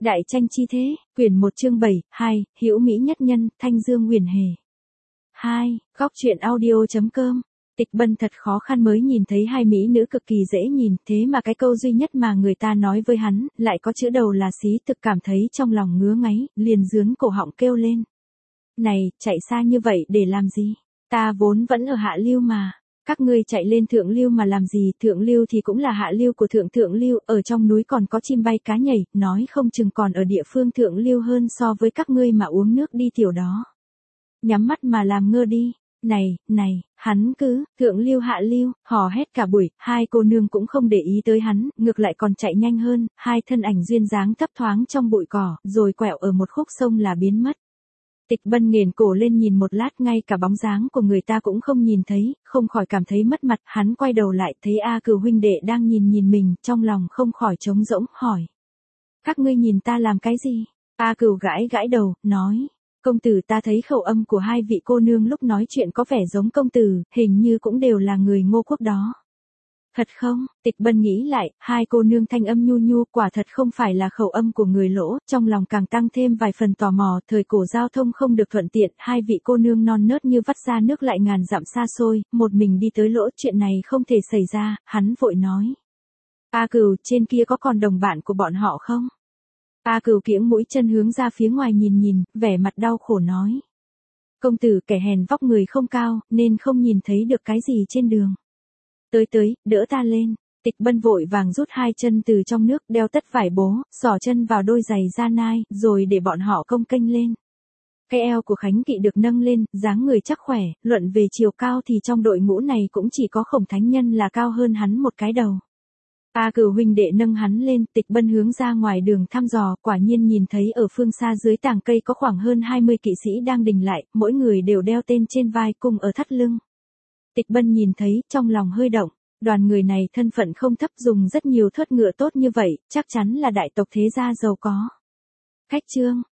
Đại tranh chi thế, quyển 1 chương 7, 2, hữu mỹ nhất nhân, Thanh Dương Huyền Hề. 2, góc truyện audio.com. Tịch Bân thật khó khăn mới nhìn thấy hai mỹ nữ cực kỳ dễ nhìn, thế mà cái câu duy nhất mà người ta nói với hắn, lại có chữ đầu là xí, thực cảm thấy trong lòng ngứa ngáy, liền dướn cổ họng kêu lên. Này, chạy xa như vậy để làm gì? Ta vốn vẫn ở hạ lưu mà. Các ngươi chạy lên thượng lưu mà làm gì, thượng lưu thì cũng là hạ lưu của thượng lưu, ở trong núi còn có chim bay cá nhảy, nói không chừng còn ở địa phương thượng lưu hơn so với các ngươi mà uống nước đi tiểu đó. Nhắm mắt mà làm ngơ đi. Này, hắn cứ, thượng lưu hạ lưu, hò hét cả buổi, hai cô nương cũng không để ý tới hắn, ngược lại còn chạy nhanh hơn, hai thân ảnh duyên dáng thấp thoáng trong bụi cỏ, rồi quẹo ở một khúc sông là biến mất. Tịch Bân nghển cổ lên nhìn một lát, ngay cả bóng dáng của người ta cũng không nhìn thấy, không khỏi cảm thấy mất mặt, hắn quay đầu lại thấy A Cửu huynh đệ đang nhìn mình, trong lòng không khỏi trống rỗng, hỏi. Các ngươi nhìn ta làm cái gì? A Cửu gãi đầu, nói. Công tử, ta thấy khẩu âm của hai vị cô nương lúc nói chuyện có vẻ giống công tử, hình như cũng đều là người Ngô quốc đó. Thật không? Tịch Bân nghĩ lại, hai cô nương thanh âm nhu quả thật không phải là khẩu âm của người Lỗ, trong lòng càng tăng thêm vài phần tò mò, thời cổ giao thông không được thuận tiện, hai vị cô nương non nớt như vắt ra nước lại ngàn dặm xa xôi, một mình đi tới Lỗ, chuyện này không thể xảy ra, hắn vội nói. A Cửu, trên kia có còn đồng bạn của bọn họ không? A Cửu kiễng mũi chân hướng ra phía ngoài nhìn, vẻ mặt đau khổ nói. Công tử, kẻ hèn vóc người không cao, nên không nhìn thấy được cái gì trên đường. Tới, đỡ ta lên. Tịch Bân vội vàng rút hai chân từ trong nước, đeo tất vải bố, xỏ chân vào đôi giày da nai, rồi để bọn họ công kênh lên. Cái eo của Khánh Kỵ được nâng lên, dáng người chắc khỏe, luận về chiều cao thì trong đội ngũ này cũng chỉ có Khổng Thánh Nhân là cao hơn hắn một cái đầu. A Cửu huynh đệ nâng hắn lên, Tịch Bân hướng ra ngoài đường thăm dò, quả nhiên nhìn thấy ở phương xa dưới tàng cây có khoảng hơn 20 kỵ sĩ đang đình lại, mỗi người đều đeo tên trên vai cùng ở thắt lưng. Tịch Bân nhìn thấy, trong lòng hơi động, đoàn người này thân phận không thấp, dùng rất nhiều thớt ngựa tốt như vậy, chắc chắn là đại tộc thế gia giàu có. Khách trương,